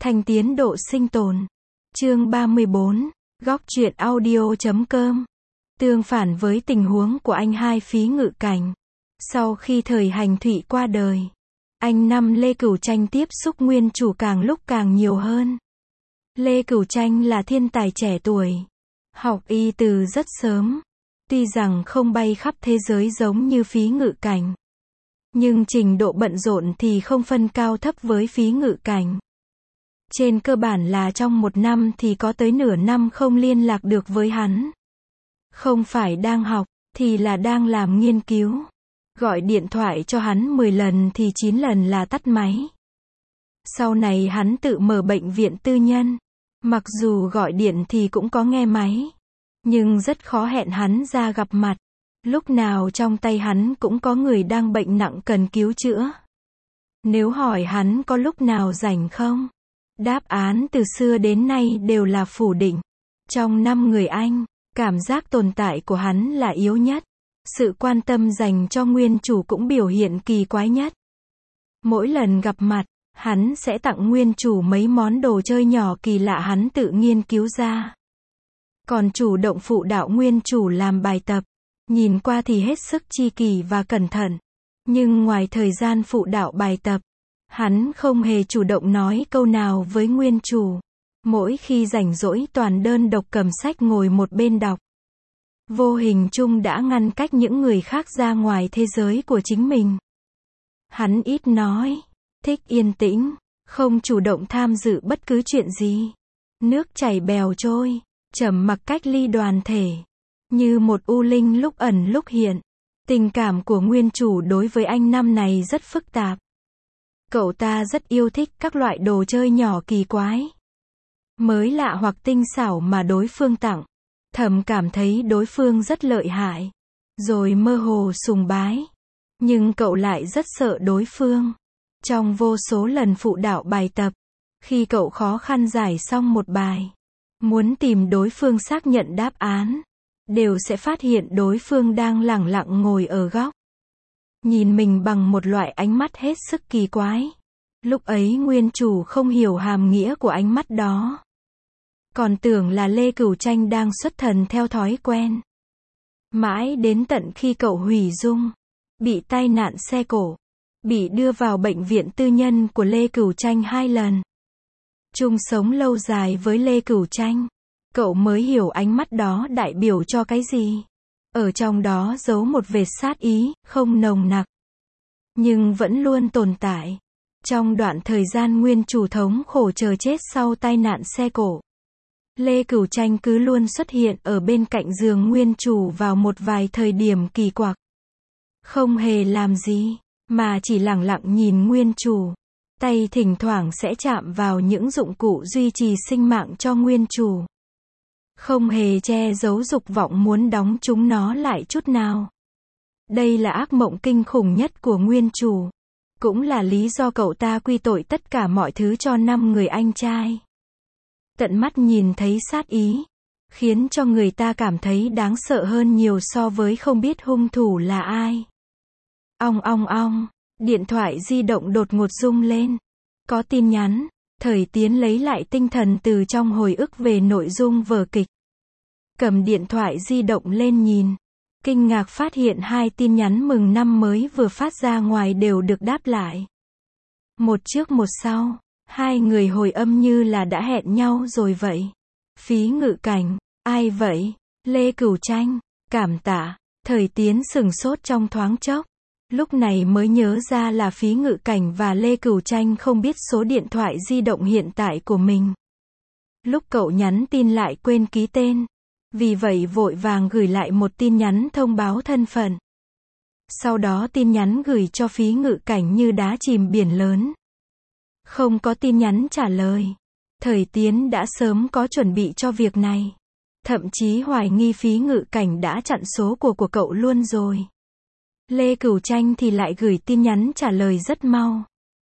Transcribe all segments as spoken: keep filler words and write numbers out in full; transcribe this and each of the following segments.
Thành tiến độ sinh tồn. Chương ba mươi bốn. Góc truyện audio chấm com. Tương phản với tình huống của anh hai Phí Ngự Cảnh. Sau khi thời Hành Thụy qua đời, anh năm Lê Cửu Tranh tiếp xúc nguyên chủ càng lúc càng nhiều hơn. Lê Cửu Tranh là thiên tài trẻ tuổi, học y từ rất sớm. Tuy rằng không bay khắp thế giới giống như Phí Ngự Cảnh, nhưng trình độ bận rộn thì không phân cao thấp với Phí Ngự Cảnh. Trên cơ bản là trong một năm thì có tới nửa năm không liên lạc được với hắn. Không phải đang học, thì là đang làm nghiên cứu. Gọi điện thoại cho hắn mười lần thì chín lần là tắt máy. Sau này hắn tự mở bệnh viện tư nhân. Mặc dù gọi điện thì cũng có nghe máy, nhưng rất khó hẹn hắn ra gặp mặt. Lúc nào trong tay hắn cũng có người đang bệnh nặng cần cứu chữa. Nếu hỏi hắn có lúc nào rảnh không? Đáp án từ xưa đến nay đều là phủ định. Trong năm người anh, cảm giác tồn tại của hắn là yếu nhất. Sự quan tâm dành cho nguyên chủ cũng biểu hiện kỳ quái nhất. Mỗi lần gặp mặt, hắn sẽ tặng nguyên chủ mấy món đồ chơi nhỏ kỳ lạ hắn tự nghiên cứu ra. Còn chủ động phụ đạo nguyên chủ làm bài tập. Nhìn qua thì hết sức chi kỷ và cẩn thận. Nhưng ngoài thời gian phụ đạo bài tập, hắn không hề chủ động nói câu nào với nguyên chủ. Mỗi khi rảnh rỗi toàn đơn độc cầm sách ngồi một bên đọc. Vô hình chung đã ngăn cách những người khác ra ngoài thế giới của chính mình. Hắn ít nói, thích yên tĩnh, không chủ động tham dự bất cứ chuyện gì. Nước chảy bèo trôi, trầm mặc cách ly đoàn thể. Như một u linh lúc ẩn lúc hiện. Tình cảm của nguyên chủ đối với anh năm này rất phức tạp. Cậu ta rất yêu thích các loại đồ chơi nhỏ kỳ quái, mới lạ hoặc tinh xảo mà đối phương tặng. Thầm cảm thấy đối phương rất lợi hại, rồi mơ hồ sùng bái. Nhưng cậu lại rất sợ đối phương. Trong vô số lần phụ đạo bài tập, khi cậu khó khăn giải xong một bài, muốn tìm đối phương xác nhận đáp án, đều sẽ phát hiện đối phương đang lẳng lặng ngồi ở góc, nhìn mình bằng một loại ánh mắt hết sức kỳ quái. Lúc ấy nguyên chủ không hiểu hàm nghĩa của ánh mắt đó. Còn tưởng là Lê Cửu Tranh đang xuất thần theo thói quen. Mãi đến tận khi cậu hủy dung, bị tai nạn xe cộ, bị đưa vào bệnh viện tư nhân của Lê Cửu Tranh hai lần, chung sống lâu dài với Lê Cửu Tranh, cậu mới hiểu ánh mắt đó đại biểu cho cái gì. Ở trong đó giấu một vệt sát ý, không nồng nặc, nhưng vẫn luôn tồn tại. Trong đoạn thời gian nguyên chủ thống khổ chờ chết sau tai nạn xe cộ, Lê Cửu Tranh cứ luôn xuất hiện ở bên cạnh giường nguyên chủ vào một vài thời điểm kỳ quặc. Không hề làm gì, mà chỉ lẳng lặng nhìn nguyên chủ. Tay thỉnh thoảng sẽ chạm vào những dụng cụ duy trì sinh mạng cho nguyên chủ. Không hề che giấu dục vọng muốn đóng chúng nó lại chút nào. Đây là ác mộng kinh khủng nhất của nguyên chủ. Cũng là lý do cậu ta quy tội tất cả mọi thứ cho năm người anh trai. Tận mắt nhìn thấy sát ý, khiến cho người ta cảm thấy đáng sợ hơn nhiều so với không biết hung thủ là ai. Ong ong ong, điện thoại di động đột ngột rung lên. Có tin nhắn. Thời Tiến lấy lại tinh thần từ trong hồi ức về nội dung vở kịch. Cầm điện thoại di động lên nhìn. Kinh ngạc phát hiện hai tin nhắn mừng năm mới vừa phát ra ngoài đều được đáp lại. Một trước một sau. Hai người hồi âm như là đã hẹn nhau rồi vậy. Phí Ngự Cảnh. Ai vậy? Lê Cửu Tranh. Cảm tạ. Thời Tiến sửng sốt trong thoáng chốc. Lúc này mới nhớ ra là Phí Ngự Cảnh và Lê Cửu Tranh không biết số điện thoại di động hiện tại của mình. Lúc cậu nhắn tin lại quên ký tên. Vì vậy vội vàng gửi lại một tin nhắn thông báo thân phận. Sau đó tin nhắn gửi cho Phí Ngự Cảnh như đá chìm biển lớn. Không có tin nhắn trả lời. Thời Tiến đã sớm có chuẩn bị cho việc này. Thậm chí hoài nghi Phí Ngự Cảnh đã chặn số của của cậu luôn rồi. Lê Cửu Tranh thì lại gửi tin nhắn trả lời rất mau.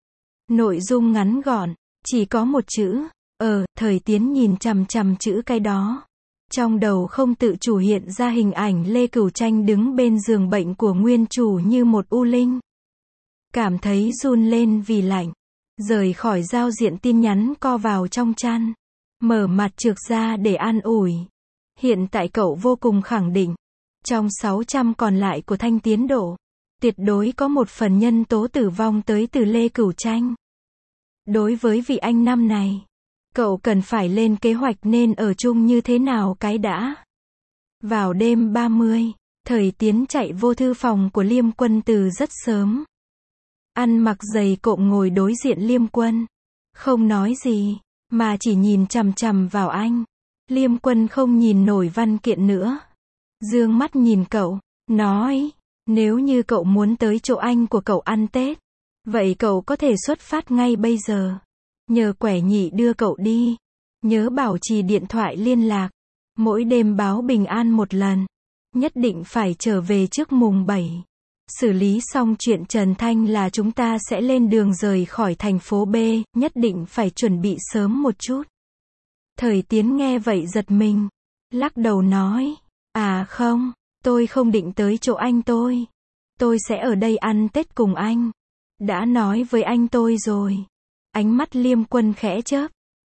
Nội dung ngắn gọn, chỉ có một chữ, ờ, Thời Tiến nhìn chằm chằm chữ cái đó. Trong đầu không tự chủ hiện ra hình ảnh Lê Cửu Tranh đứng bên giường bệnh của nguyên chủ như một u linh. Cảm thấy run lên vì lạnh. rời khỏi giao diện tin nhắn co vào trong chăn, mở mặt trược ra để an ủi. Hiện tại cậu vô cùng khẳng định, trong sáu trăm còn lại của Thanh Tiến Độ, tuyệt đối có một phần nhân tố tử vong tới từ Lê Cửu Tranh. Đối với vị anh năm này, cậu cần phải lên kế hoạch nên ở chung như thế nào cái đã. Vào đêm ba mươi, Thời Tiến chạy vô thư phòng của Liêm Quân từ rất sớm. Ăn mặc giày cộm ngồi đối diện Liêm Quân. Không nói gì, mà chỉ nhìn chằm chằm vào anh. Liêm Quân không nhìn nổi văn kiện nữa. Dương mắt nhìn cậu, nói, nếu như cậu muốn tới chỗ anh của cậu ăn Tết, vậy cậu có thể xuất phát ngay bây giờ. Nhờ Quẻ Nhị đưa cậu đi. Nhớ bảo trì điện thoại liên lạc. Mỗi đêm báo bình an một lần. Nhất định phải trở về trước mùng bảy. Xử lý xong chuyện Trần Thanh là chúng ta sẽ lên đường rời khỏi thành phố B, nhất định phải chuẩn bị sớm một chút. Thời Tiến nghe vậy giật mình. Lắc đầu nói, à không, tôi không định tới chỗ anh tôi. Tôi sẽ ở đây ăn Tết cùng anh. Đã nói với anh tôi rồi. Ánh mắt Liêm Quân khẽ chớp.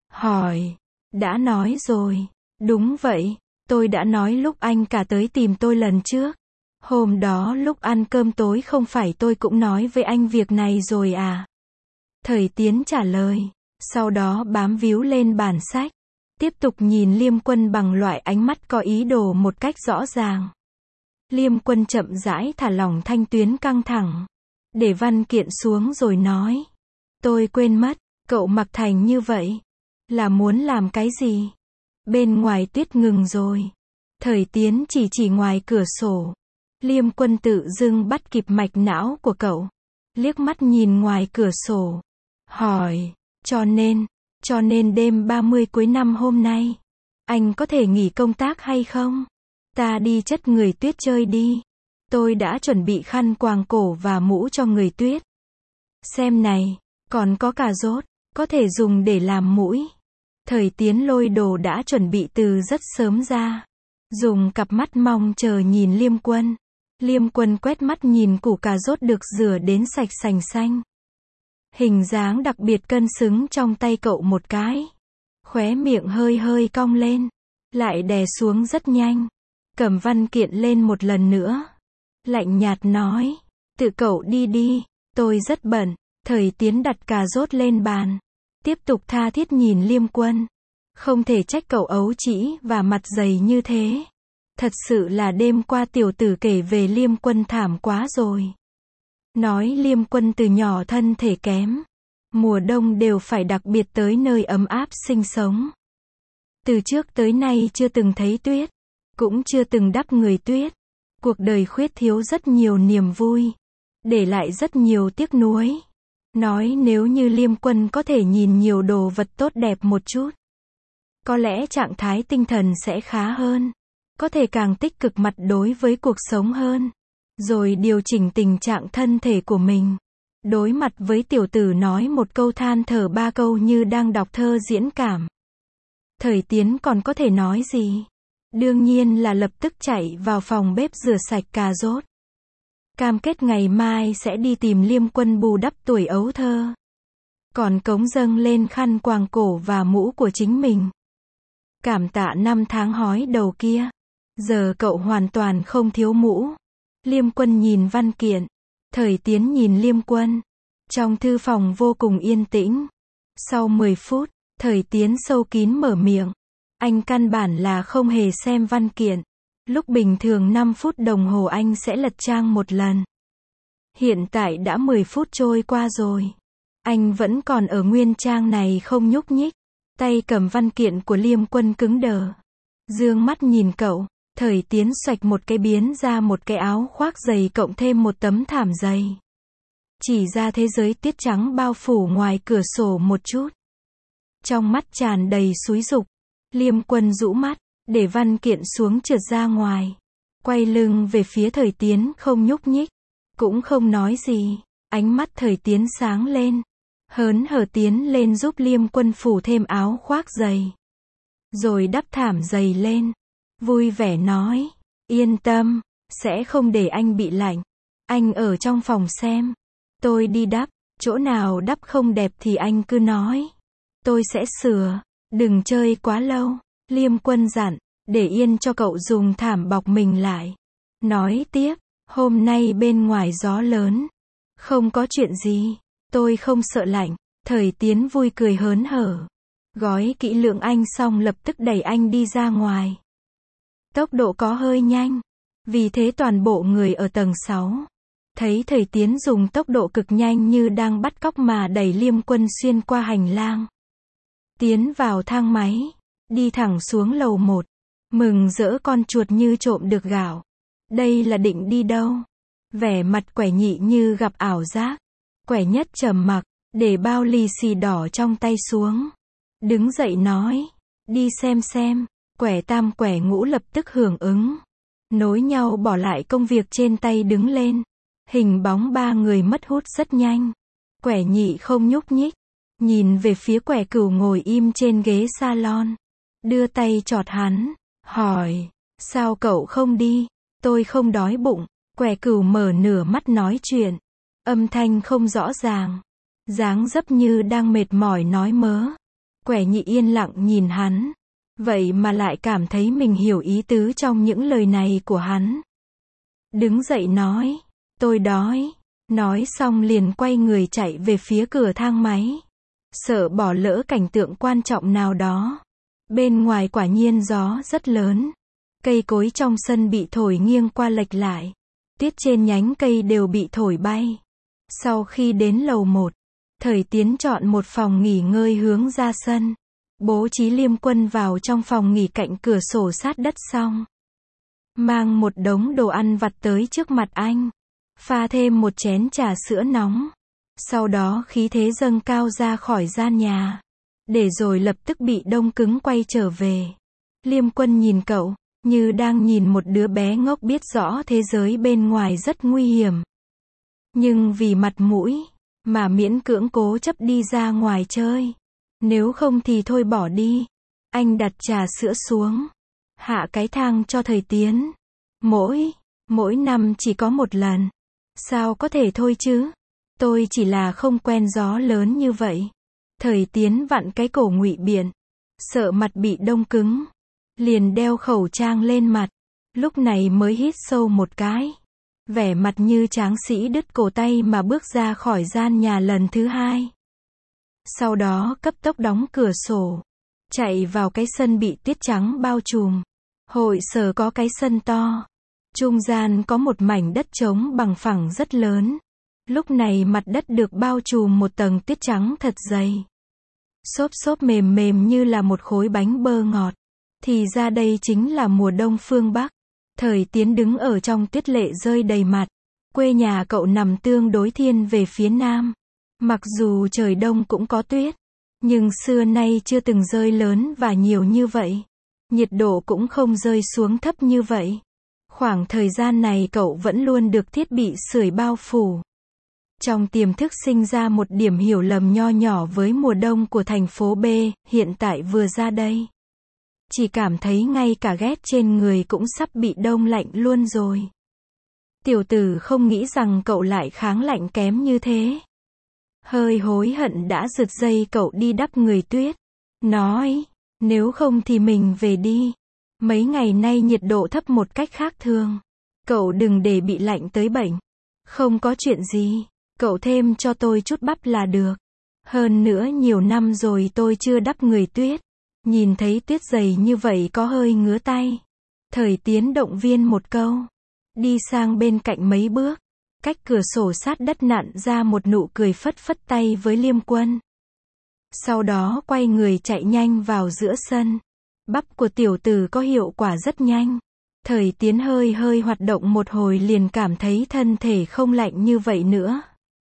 Hỏi, đã nói rồi. Đúng vậy, tôi đã nói lúc anh cả tới tìm tôi lần trước. Hôm đó lúc ăn cơm tối không phải tôi cũng nói với anh việc này rồi à? Thời Tiến trả lời. Sau đó bám víu lên bản sách. Tiếp tục nhìn Liêm Quân bằng loại ánh mắt có ý đồ một cách rõ ràng. Liêm Quân chậm rãi thả lỏng thanh tuyến căng thẳng. Để văn kiện xuống rồi nói. Tôi quên mất, cậu mặc thành như vậy. Là muốn làm cái gì? Bên ngoài tuyết ngừng rồi. Thời Tiến chỉ chỉ ngoài cửa sổ. Liêm Quân tự dưng bắt kịp mạch não của cậu. Liếc mắt nhìn ngoài cửa sổ. Hỏi, cho nên, cho nên đêm ba mươi cuối năm hôm nay, anh có thể nghỉ công tác hay không? Ta đi chất người tuyết chơi đi. Tôi đã chuẩn bị khăn quàng cổ và mũ cho người tuyết. Xem này, còn có cà rốt, có thể dùng để làm mũi. Thời Tiến lôi đồ đã chuẩn bị từ rất sớm ra. Dùng cặp mắt mong chờ nhìn Liêm Quân. Liêm Quân quét mắt nhìn củ cà rốt được rửa đến sạch sành xanh. Hình dáng đặc biệt cân xứng trong tay cậu một cái. Khóe miệng hơi hơi cong lên. Lại đè xuống rất nhanh. Cầm văn kiện lên một lần nữa. Lạnh nhạt nói. Tự cậu đi đi, tôi rất bận. Thời Tiến đặt cà rốt lên bàn. Tiếp tục tha thiết nhìn Liêm Quân. Không thể trách cậu ấu trĩ và mặt dày như thế. Thật sự là đêm qua tiểu tử kể về Liêm Quân thảm quá rồi. Nói Liêm Quân từ nhỏ thân thể kém. Mùa đông đều phải đặc biệt tới nơi ấm áp sinh sống. Từ trước tới nay chưa từng thấy tuyết. Cũng chưa từng đắp người tuyết. Cuộc đời khuyết thiếu rất nhiều niềm vui. Để lại rất nhiều tiếc nuối. Nói nếu như Liêm Quân có thể nhìn nhiều đồ vật tốt đẹp một chút. Có lẽ trạng thái tinh thần sẽ khá hơn. Có thể càng tích cực mặt đối với cuộc sống hơn. Rồi điều chỉnh tình trạng thân thể của mình. Đối mặt với tiểu tử nói một câu than thở ba câu như đang đọc thơ diễn cảm. Thời Tiến còn có thể nói gì? Đương nhiên là lập tức chạy vào phòng bếp rửa sạch cà rốt. Cam kết ngày mai sẽ đi tìm Liêm Quân bù đắp tuổi ấu thơ. Còn cống dâng lên khăn quàng cổ và mũ của chính mình. Cảm tạ năm tháng hói đầu kia. Giờ cậu hoàn toàn không thiếu mũ. Liêm Quân nhìn văn kiện. Thời Tiến nhìn Liêm Quân. Trong thư phòng vô cùng yên tĩnh. Sau mười phút, Thời Tiến sâu kín mở miệng. Anh căn bản là không hề xem văn kiện. Lúc bình thường năm phút đồng hồ anh sẽ lật trang một lần. Hiện tại đã mười phút trôi qua rồi. Anh vẫn còn ở nguyên trang này không nhúc nhích. Tay cầm văn kiện của Liêm Quân cứng đờ. Dương mắt nhìn cậu. Thời Tiến xoạch một cái biến ra một cái áo khoác dày cộng thêm một tấm thảm dày. Chỉ ra thế giới tuyết trắng bao phủ ngoài cửa sổ một chút. Trong mắt tràn đầy xúi dục. Liêm Quân rũ mắt, để văn kiện xuống trượt ra ngoài. Quay lưng về phía Thời Tiến không nhúc nhích. Cũng không nói gì. Ánh mắt Thời Tiến sáng lên. Hớn hở tiến lên giúp Liêm Quân phủ thêm áo khoác dày. Rồi đắp thảm dày lên. Vui vẻ nói. Yên tâm, sẽ không để anh bị lạnh. Anh ở trong phòng xem. Tôi đi đắp. Chỗ nào đắp không đẹp thì anh cứ nói. Tôi sẽ sửa. Đừng chơi quá lâu. Liêm Quân dặn, để yên cho cậu dùng thảm bọc mình lại. Nói tiếp, hôm nay bên ngoài gió lớn. Không có chuyện gì. Tôi không sợ lạnh. Thời Tiến vui cười hớn hở. Gói kỹ lưỡng anh xong lập tức đẩy anh đi ra ngoài. Tốc độ có hơi nhanh. Vì thế toàn bộ người ở tầng sáu thấy Thời Tiến dùng tốc độ cực nhanh như đang bắt cóc mà đẩy Liêm Quân xuyên qua hành lang. Tiến vào thang máy. Đi thẳng xuống lầu một. Mừng rỡ con chuột như trộm được gạo. Đây là định đi đâu? Vẻ mặt Quẻ Nhị như gặp ảo giác. Quẻ Nhất trầm mặc, để bao lì xì đỏ trong tay xuống. Đứng dậy nói, đi xem xem. Quẻ Tam Quẻ Ngũ lập tức hưởng ứng. Nối nhau bỏ lại công việc trên tay đứng lên. Hình bóng ba người mất hút rất nhanh. Quẻ Nhị không nhúc nhích. Nhìn về phía Quẻ Cửu ngồi im trên ghế salon. Đưa tay chọt hắn. Hỏi, sao cậu không đi? Tôi không đói bụng. Quẻ Cửu mở nửa mắt nói chuyện. Âm thanh không rõ ràng. Dáng dấp như đang mệt mỏi nói mớ. Quẻ Nhị yên lặng nhìn hắn. Vậy mà lại cảm thấy mình hiểu ý tứ trong những lời này của hắn. Đứng dậy nói, tôi đói. Nói xong liền quay người chạy về phía cửa thang máy. Sợ bỏ lỡ cảnh tượng quan trọng nào đó. Bên ngoài quả nhiên gió rất lớn. Cây cối trong sân bị thổi nghiêng qua lệch lại. Tiết trên nhánh cây đều bị thổi bay. Sau khi đến lầu một, Thời Tiến chọn một phòng nghỉ ngơi hướng ra sân. Bố trí Liêm Quân vào trong phòng nghỉ cạnh cửa sổ sát đất xong. Mang một đống đồ ăn vặt tới trước mặt anh. Pha thêm một chén trà sữa nóng. Sau đó khí thế dâng cao ra khỏi gian nhà. Để rồi lập tức bị đông cứng quay trở về. Liêm Quân nhìn cậu, như đang nhìn một đứa bé ngốc biết rõ thế giới bên ngoài rất nguy hiểm. Nhưng vì mặt mũi, mà miễn cưỡng cố chấp đi ra ngoài chơi. Nếu không thì thôi bỏ đi. Anh đặt trà sữa xuống. Hạ cái thang cho Thời Tiến. Mỗi, mỗi năm chỉ có một lần. Sao có thể thôi chứ? Tôi chỉ là không quen gió lớn như vậy. Thời Tiến vặn cái cổ ngụy biện. Sợ mặt bị đông cứng. Liền đeo khẩu trang lên mặt. Lúc này mới hít sâu một cái. Vẻ mặt như tráng sĩ đứt cổ tay mà bước ra khỏi gian nhà lần thứ hai. Sau đó cấp tốc đóng cửa sổ. Chạy vào cái sân bị tuyết trắng bao trùm. Hội sở có cái sân to. Trung gian có một mảnh đất trống bằng phẳng rất lớn. Lúc này mặt đất được bao trùm một tầng tuyết trắng thật dày. Xốp xốp mềm mềm như là một khối bánh bơ ngọt. Thì ra đây chính là mùa đông phương Bắc. Thời Tiến đứng ở trong tuyết lệ rơi đầy mặt. Quê nhà cậu nằm tương đối thiên về phía nam. Mặc dù trời đông cũng có tuyết. Nhưng xưa nay chưa từng rơi lớn và nhiều như vậy. Nhiệt độ cũng không rơi xuống thấp như vậy. Khoảng thời gian này cậu vẫn luôn được thiết bị sưởi bao phủ. Trong tiềm thức sinh ra một điểm hiểu lầm nho nhỏ với mùa đông của thành phố B, hiện tại vừa ra đây. Chỉ cảm thấy ngay cả ghét trên người cũng sắp bị đông lạnh luôn rồi. Tiểu tử không nghĩ rằng cậu lại kháng lạnh kém như thế. Hơi hối hận đã giật dây cậu đi đắp người tuyết. Nói, nếu không thì mình về đi. Mấy ngày nay nhiệt độ thấp một cách khác thường. Cậu đừng để bị lạnh tới bệnh. Không có chuyện gì. Cậu thêm cho tôi chút bắp là được. Hơn nữa nhiều năm rồi tôi chưa đắp người tuyết. Nhìn thấy tuyết dày như vậy có hơi ngứa tay. Thời Tiến động viên một câu. Đi sang bên cạnh mấy bước. Cách cửa sổ sát đất nặn ra một nụ cười phất phất tay với Liêm Quân. Sau đó quay người chạy nhanh vào giữa sân. Bắp của tiểu tử có hiệu quả rất nhanh. Thời Tiến hơi hơi hoạt động một hồi liền cảm thấy thân thể không lạnh như vậy nữa.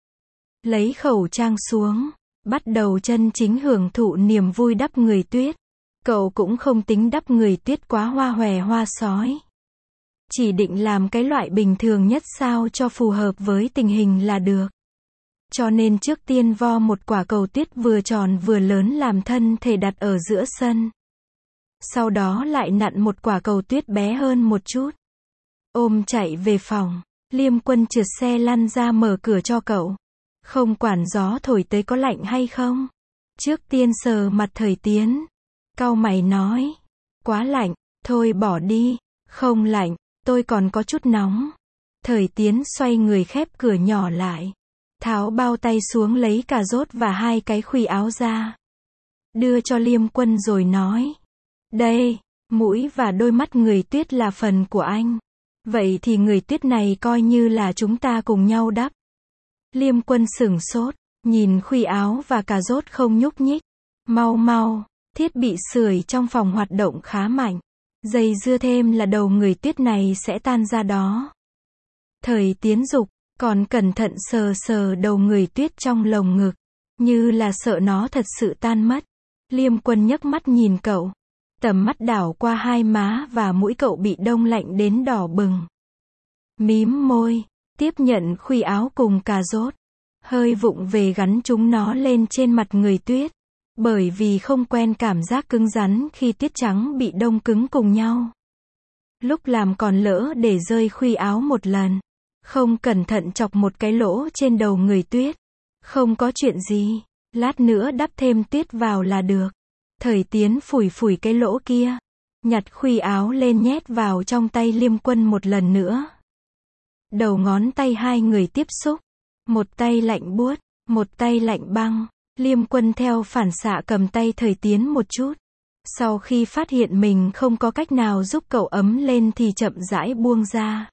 Lấy khẩu trang xuống. Bắt đầu chân chính hưởng thụ niềm vui đắp người tuyết. Cậu cũng không tính đắp người tuyết quá hoa hòe hoa sói. Chỉ định làm cái loại bình thường nhất sao cho phù hợp với tình hình là được. Cho nên trước tiên vo một quả cầu tuyết vừa tròn vừa lớn làm thân thể đặt ở giữa sân. Sau đó lại nặn một quả cầu tuyết bé hơn một chút. Ôm chạy về phòng. Liêm Quân trượt xe lăn ra mở cửa cho cậu. Không quản gió thổi tới có lạnh hay không. Trước tiên sờ mặt Thời Tiến. Cau mày nói. Quá lạnh, thôi bỏ đi. Không lạnh, tôi còn có chút nóng. Thời Tiến xoay người khép cửa nhỏ lại. Tháo bao tay xuống lấy cà rốt và hai cái khuy áo ra. Đưa cho Liêm Quân rồi nói. Đây, mũi và đôi mắt Người Tuyết là phần của anh. Vậy thì Người Tuyết này coi như là chúng ta cùng nhau đắp. Liêm Quân sửng sốt, nhìn khuy áo và cà rốt không nhúc nhích. Mau mau, thiết bị sưởi trong phòng hoạt động khá mạnh. Dây dưa thêm là đầu Người Tuyết này sẽ tan ra đó. Thời Tiến dục, còn cẩn thận sờ sờ đầu Người Tuyết trong lồng ngực, như là sợ nó thật sự tan mất. Liêm Quân nhấc mắt nhìn cậu. Tầm mắt đảo qua hai má và mũi cậu bị đông lạnh đến đỏ bừng. Mím môi, tiếp nhận khuy áo cùng cà rốt. Hơi vụng về gắn chúng nó lên trên mặt Người Tuyết. Bởi vì không quen cảm giác cứng rắn khi tiết trắng bị đông cứng cùng nhau. Lúc làm còn lỡ để rơi khuy áo một lần. Không cẩn thận chọc một cái lỗ trên đầu Người Tuyết. Không có chuyện gì, lát nữa đắp thêm tuyết vào là được. Thời Tiến phủi phủi cái lỗ kia. Nhặt khuy áo lên nhét vào trong tay Liêm Quân một lần nữa. Đầu ngón tay hai người tiếp xúc. Một tay lạnh buốt, một tay lạnh băng. Liêm Quân theo phản xạ cầm tay Thời Tiến một chút. Sau khi phát hiện mình không có cách nào giúp cậu ấm lên thì chậm rãi buông ra.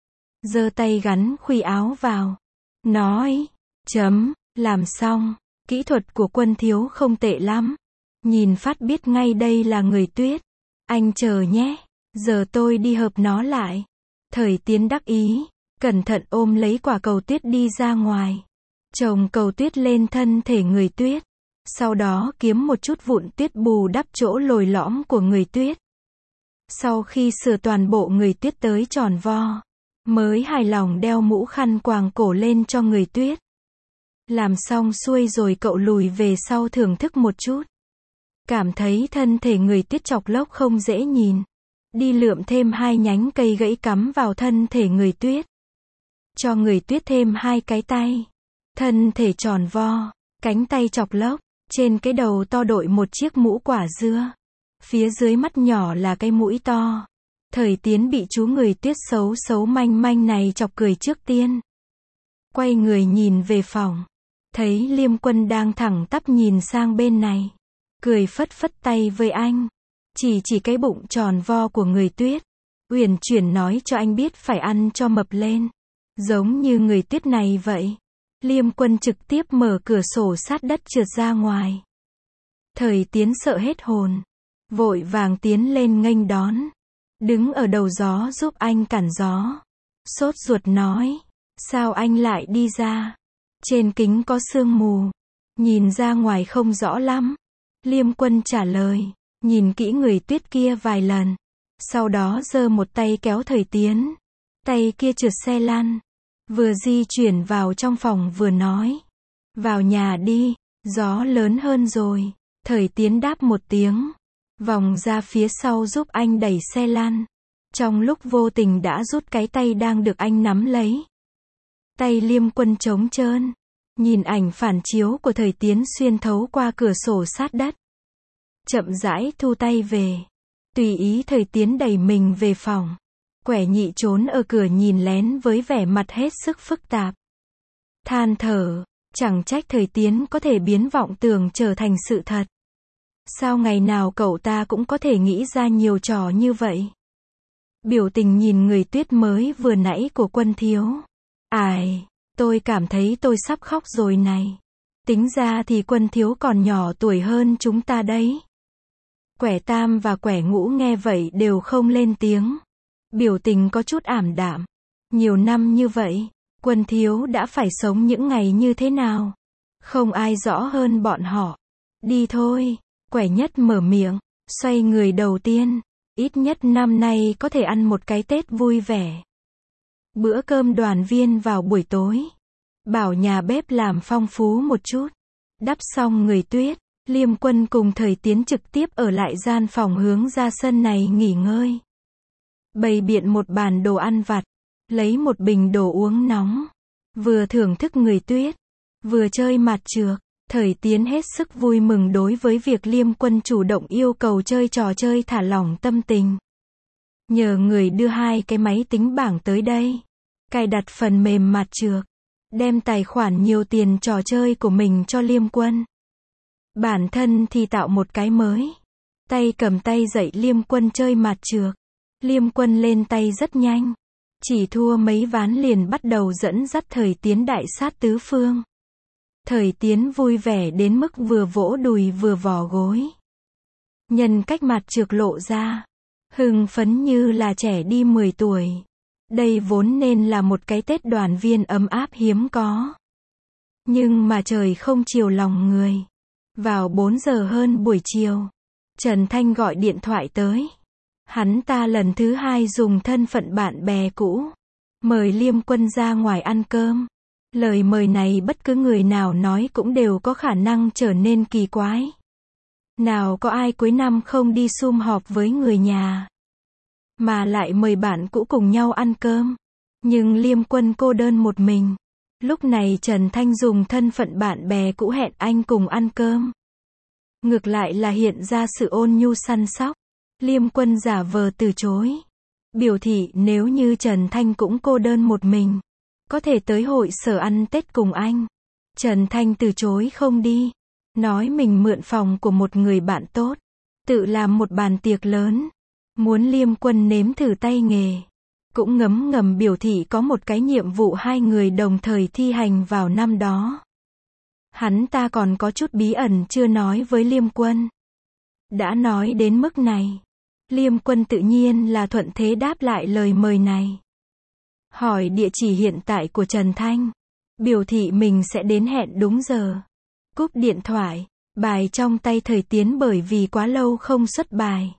Giơ tay gắn khuy áo vào. Nói, chấm, làm xong. Kỹ thuật của Quân thiếu không tệ lắm. Nhìn phát biết ngay đây là Người Tuyết. Anh chờ nhé, giờ tôi đi hợp nó lại. Thời Tiến đắc ý, cẩn thận ôm lấy quả cầu tuyết đi ra ngoài. Chồng cầu tuyết lên thân thể Người Tuyết. Sau đó kiếm một chút vụn tuyết bù đắp chỗ lồi lõm của Người Tuyết. Sau khi sửa toàn bộ Người Tuyết tới tròn vo, mới hài lòng đeo mũ khăn quàng cổ lên cho Người Tuyết. Làm xong xuôi rồi cậu lùi về sau thưởng thức một chút. Cảm thấy thân thể Người Tuyết chọc lốc không dễ nhìn. Đi lượm thêm hai nhánh cây gãy cắm vào thân thể Người Tuyết. Cho Người Tuyết thêm hai cái tay. Thân thể tròn vo, cánh tay chọc lốc, trên cái đầu to đội một chiếc mũ quả dưa. Phía dưới mắt nhỏ là cái mũi to. Thời Tiến bị chú Người Tuyết xấu xấu manh manh này chọc cười trước tiên. Quay người nhìn về phòng. Thấy Liêm Quân đang thẳng tắp nhìn sang bên này. Cười phất phất tay với anh. Chỉ chỉ cái bụng tròn vo của Người Tuyết. Uyển chuyển nói cho anh biết phải ăn cho mập lên. Giống như Người Tuyết này vậy. Liêm Quân trực tiếp mở cửa sổ sát đất trượt ra ngoài. Thời Tiến sợ hết hồn. Vội vàng tiến lên nghênh đón. Đứng ở đầu gió giúp anh cản gió. Sốt ruột nói. Sao anh lại đi ra? Trên kính có sương mù. Nhìn ra ngoài không rõ lắm. Liêm Quân trả lời. Nhìn kỹ Người Tuyết kia vài lần. Sau đó giơ một tay kéo Thời Tiến. Tay kia trượt xe lăn. Vừa di chuyển vào trong phòng vừa nói. Vào nhà đi, gió lớn hơn rồi. Thời Tiến đáp một tiếng. Vòng ra phía sau giúp anh đẩy xe lăn. Trong lúc vô tình đã rút cái tay đang được anh nắm lấy. Tay Liêm Quân trống trơn. Nhìn ảnh phản chiếu của Thời Tiến xuyên thấu qua cửa sổ sát đất. Chậm rãi thu tay về. Tùy ý Thời Tiến đẩy mình về phòng. Quẻ nhị trốn ở cửa nhìn lén với vẻ mặt hết sức phức tạp. Than thở, chẳng trách Thời Tiến có thể biến vọng tưởng trở thành sự thật. Sao ngày nào cậu ta cũng có thể nghĩ ra nhiều trò như vậy? Biểu tình nhìn Người Tuyết mới vừa nãy của Quân thiếu. Ai, tôi cảm thấy tôi sắp khóc rồi này. Tính ra thì Quân thiếu còn nhỏ tuổi hơn chúng ta đấy. Quẻ tam và quẻ ngũ nghe vậy đều không lên tiếng. Biểu tình có chút ảm đạm. Nhiều năm như vậy, Quân thiếu đã phải sống những ngày như thế nào? Không ai rõ hơn bọn họ. Đi thôi, quẻ nhất mở miệng, xoay người đầu tiên. Ít nhất năm nay có thể ăn một cái Tết vui vẻ. Bữa cơm đoàn viên vào buổi tối. Bảo nhà bếp làm phong phú một chút. Đắp xong Người Tuyết, Liêm Quân cùng Thời Tiến trực tiếp ở lại gian phòng hướng ra sân này nghỉ ngơi. Bày biện một bàn đồ ăn vặt. Lấy một bình đồ uống nóng. Vừa thưởng thức Người Tuyết. Vừa chơi mặt trược, Thời Tiến hết sức vui mừng đối với việc Liêm Quân chủ động yêu cầu chơi trò chơi thả lỏng tâm tình. Nhờ người đưa hai cái máy tính bảng tới đây, cài đặt phần mềm mặt trược, đem tài khoản nhiều tiền trò chơi của mình cho Liêm Quân. Bản thân thì tạo một cái mới. Tay cầm tay dạy Liêm Quân chơi mặt trược. Liêm Quân lên tay rất nhanh. Chỉ thua mấy ván liền bắt đầu dẫn dắt Thời Tiến đại sát tứ phương. Thời Tiến vui vẻ đến mức vừa vỗ đùi vừa vò gối. Nhân cách mặt trược lộ ra, hưng phấn như là trẻ đi mười tuổi. Đây vốn nên là một cái Tết đoàn viên ấm áp hiếm có. Nhưng mà trời không chiều lòng người. Vào bốn giờ hơn buổi chiều, Trần Thanh gọi điện thoại tới. Hắn ta lần thứ hai dùng thân phận bạn bè cũ, mời Liêm Quân ra ngoài ăn cơm. Lời mời này bất cứ người nào nói cũng đều có khả năng trở nên kỳ quái. Nào có ai cuối năm không đi sum họp với người nhà, mà lại mời bạn cũ cùng nhau ăn cơm. Nhưng Liêm Quân cô đơn một mình. Lúc này Trần Thanh dùng thân phận bạn bè cũ hẹn anh cùng ăn cơm. Ngược lại là hiện ra sự ôn nhu săn sóc. Liêm Quân giả vờ từ chối, biểu thị nếu như Trần Thanh cũng cô đơn một mình, có thể tới hội sở ăn Tết cùng anh. Trần Thanh từ chối không đi, nói mình mượn phòng của một người bạn tốt, tự làm một bàn tiệc lớn, muốn Liêm Quân nếm thử tay nghề. Cũng ngấm ngầm biểu thị có một cái nhiệm vụ hai người đồng thời thi hành vào năm đó. Hắn ta còn có chút bí ẩn chưa nói với Liêm Quân. Đã nói đến mức này, Liêm Quân tự nhiên là thuận thế đáp lại lời mời này. Hỏi địa chỉ hiện tại của Trần Thanh, biểu thị mình sẽ đến hẹn đúng giờ. Cúp điện thoại, bài trong tay Thời Tiến bởi vì quá lâu không xuất bài,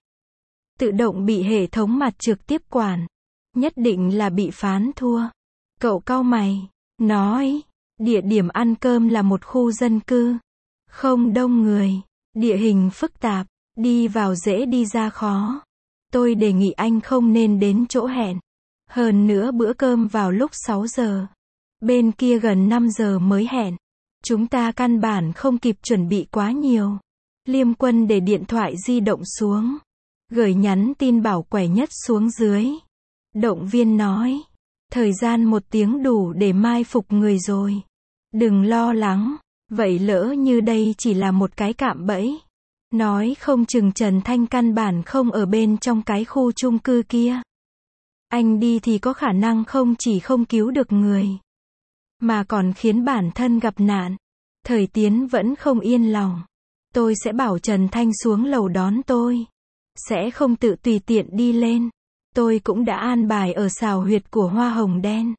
tự động bị hệ thống mặt trược tiếp quản. Nhất định là bị phán thua. Cậu cau mày, nói, địa điểm ăn cơm là một khu dân cư, không đông người, địa hình phức tạp, đi vào dễ đi ra khó. Tôi đề nghị anh không nên đến chỗ hẹn. Hơn nữa bữa cơm vào lúc sáu giờ. Bên kia gần năm giờ mới hẹn. Chúng ta căn bản không kịp chuẩn bị quá nhiều. Liêm Quân để điện thoại di động xuống, gửi nhắn tin bảo Quẻ Nhất xuống dưới. Động viên nói, thời gian một tiếng đủ để mai phục người rồi. Đừng lo lắng, vậy lỡ như đây chỉ là một cái cạm bẫy. Nói không chừng Trần Thanh căn bản không ở bên trong cái khu chung cư kia. Anh đi thì có khả năng không chỉ không cứu được người, mà còn khiến bản thân gặp nạn. Thời Tiến vẫn không yên lòng. Tôi sẽ bảo Trần Thanh xuống lầu đón tôi. Sẽ không tự tùy tiện đi lên. Tôi cũng đã an bài ở xào huyệt của Hoa Hồng Đen.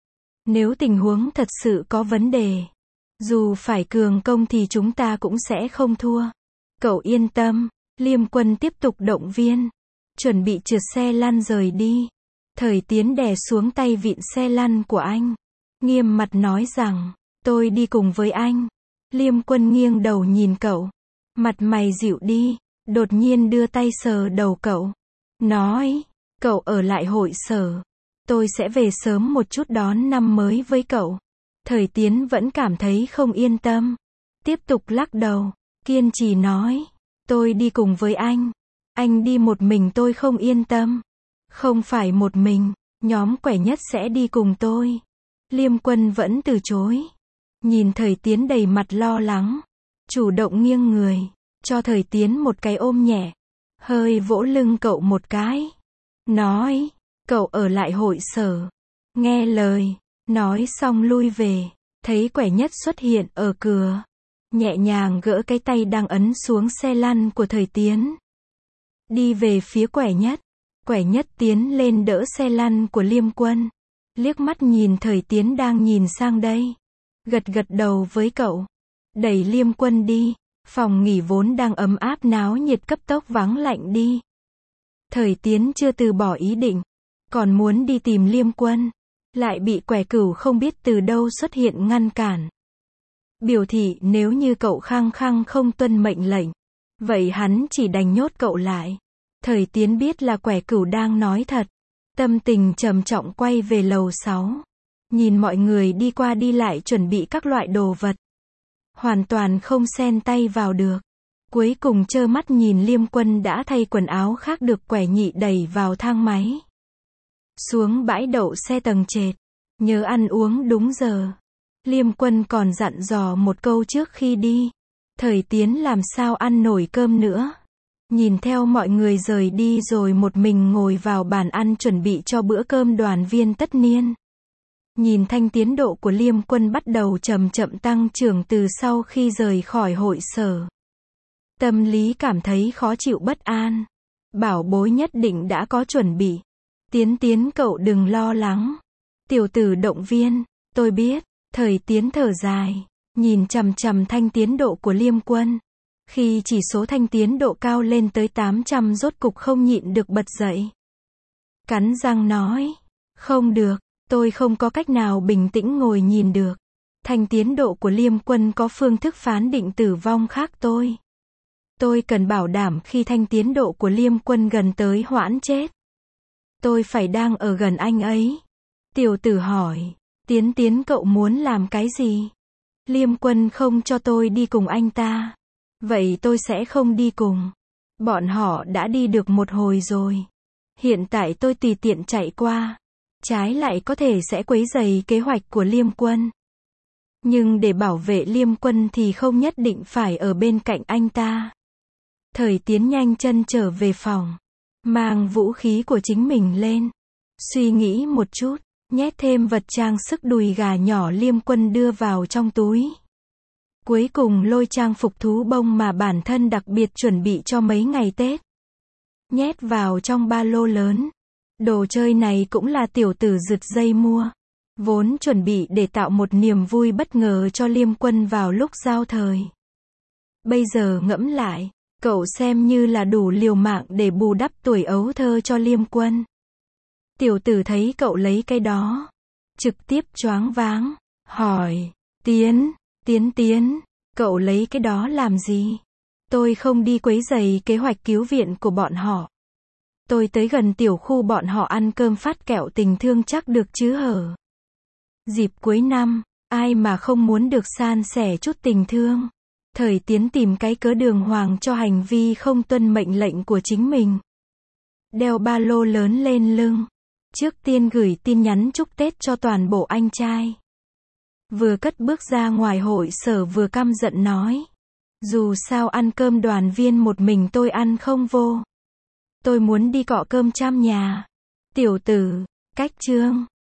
Nếu tình huống thật sự có vấn đề, dù phải cường công thì chúng ta cũng sẽ không thua. Cậu yên tâm. Liêm Quân tiếp tục động viên. Chuẩn bị trượt xe lăn rời đi. Thời Tiến đè xuống tay vịn xe lăn của anh, nghiêm mặt nói rằng, tôi đi cùng với anh. Liêm Quân nghiêng đầu nhìn cậu, mặt mày dịu đi, đột nhiên đưa tay sờ đầu cậu, nói, cậu ở lại hội sở, tôi sẽ về sớm một chút đón năm mới với cậu. Thời Tiến vẫn cảm thấy không yên tâm, tiếp tục lắc đầu, kiên trì nói, tôi đi cùng với anh, anh đi một mình tôi không yên tâm. Không phải một mình, nhóm Quẻ Nhất sẽ đi cùng tôi. Liêm Quân vẫn từ chối. Nhìn Thời Tiến đầy mặt lo lắng, chủ động nghiêng người, cho Thời Tiến một cái ôm nhẹ, hơi vỗ lưng cậu một cái. Nói, cậu ở lại hội sở, nghe lời. Nói xong lui về, thấy Quẻ Nhất xuất hiện ở cửa, nhẹ nhàng gỡ cái tay đang ấn xuống xe lăn của Thời Tiến. Đi về phía Quẻ Nhất. Quẻ Nhất tiến lên đỡ xe lăn của Liêm Quân, liếc mắt nhìn Thời Tiến đang nhìn sang đây, gật gật đầu với cậu, đẩy Liêm Quân đi. Phòng nghỉ vốn đang ấm áp náo nhiệt cấp tốc vắng lạnh đi. Thời Tiến chưa từ bỏ ý định, còn muốn đi tìm Liêm Quân, lại bị Quẻ Cửu không biết từ đâu xuất hiện ngăn cản. Biểu thị nếu như cậu khăng khăng không tuân mệnh lệnh, vậy hắn chỉ đành nhốt cậu lại. Thời Tiến biết là Quẻ Cửu đang nói thật, tâm tình trầm trọng quay về lầu sáu. Nhìn mọi người đi qua đi lại chuẩn bị các loại đồ vật. Hoàn toàn không xen tay vào được. Cuối cùng trơ mắt nhìn Liêm Quân đã thay quần áo khác được quẻ nhị đẩy vào thang máy. Xuống bãi đậu xe tầng trệt. Nhớ ăn uống đúng giờ. Liêm Quân còn dặn dò một câu trước khi đi. Thời Tiến làm sao ăn nổi cơm nữa. Nhìn theo mọi người rời đi rồi một mình ngồi vào bàn ăn chuẩn bị cho bữa cơm đoàn viên tất niên. Nhìn thanh tiến độ của Liêm Quân bắt đầu chậm chậm tăng trưởng từ sau khi rời khỏi hội sở. Tâm lý cảm thấy khó chịu bất an. Bảo bối nhất định đã có chuẩn bị. Tiến Tiến cậu đừng lo lắng. Tiểu tử động viên, tôi biết. Thời Tiến thở dài, nhìn chằm chằm thanh tiến độ của Liêm Quân. Khi chỉ số thanh tiến độ cao lên tới tám trăm rốt cục không nhịn được bật dậy. Cắn răng nói, không được, tôi không có cách nào bình tĩnh ngồi nhìn được. Thanh tiến độ của Liêm Quân có phương thức phán định tử vong khác tôi. Tôi cần bảo đảm khi thanh tiến độ của Liêm Quân gần tới hoãn chết. Tôi phải đang ở gần anh ấy. Tiểu tử hỏi, Tiến Tiến cậu muốn làm cái gì? Liêm Quân không cho tôi đi cùng anh ta. Vậy tôi sẽ không đi cùng. Bọn họ đã đi được một hồi rồi. Hiện tại tôi tùy tiện chạy qua. Trái lại có thể sẽ quấy rầy kế hoạch của Liêm Quân. Nhưng để bảo vệ Liêm Quân thì không nhất định phải ở bên cạnh anh ta. Thời Tiến nhanh chân trở về phòng. Mang vũ khí của chính mình lên. Suy nghĩ một chút. Nhét thêm vật trang sức đùi gà nhỏ Liêm Quân đưa vào trong túi. Cuối cùng lôi trang phục thú bông mà bản thân đặc biệt chuẩn bị cho mấy ngày Tết. Nhét vào trong ba lô lớn. Đồ chơi này cũng là tiểu tử rực dây mua. Vốn chuẩn bị để tạo một niềm vui bất ngờ cho Liêm Quân vào lúc giao thời. Bây giờ ngẫm lại, cậu xem như là đủ liều mạng để bù đắp tuổi ấu thơ cho Liêm Quân. Tiểu tử thấy cậu lấy cái đó. Trực tiếp choáng váng. Hỏi. Tiến. Tiến Tiến. Cậu lấy cái đó làm gì? Tôi không đi quấy rầy kế hoạch cứu viện của bọn họ. Tôi tới gần tiểu khu bọn họ ăn cơm phát kẹo tình thương chắc được chứ hở. Dịp cuối năm, ai mà không muốn được san sẻ chút tình thương. Thời Tiến tìm cái cớ đường hoàng cho hành vi không tuân mệnh lệnh của chính mình. Đeo ba lô lớn lên lưng. Trước tiên gửi tin nhắn chúc Tết cho toàn bộ anh trai. Vừa cất bước ra ngoài hội sở vừa căm giận nói. Dù sao ăn cơm đoàn viên một mình tôi ăn không vô. Tôi muốn đi cọ cơm trăm nhà. Tiểu tử, cách chương.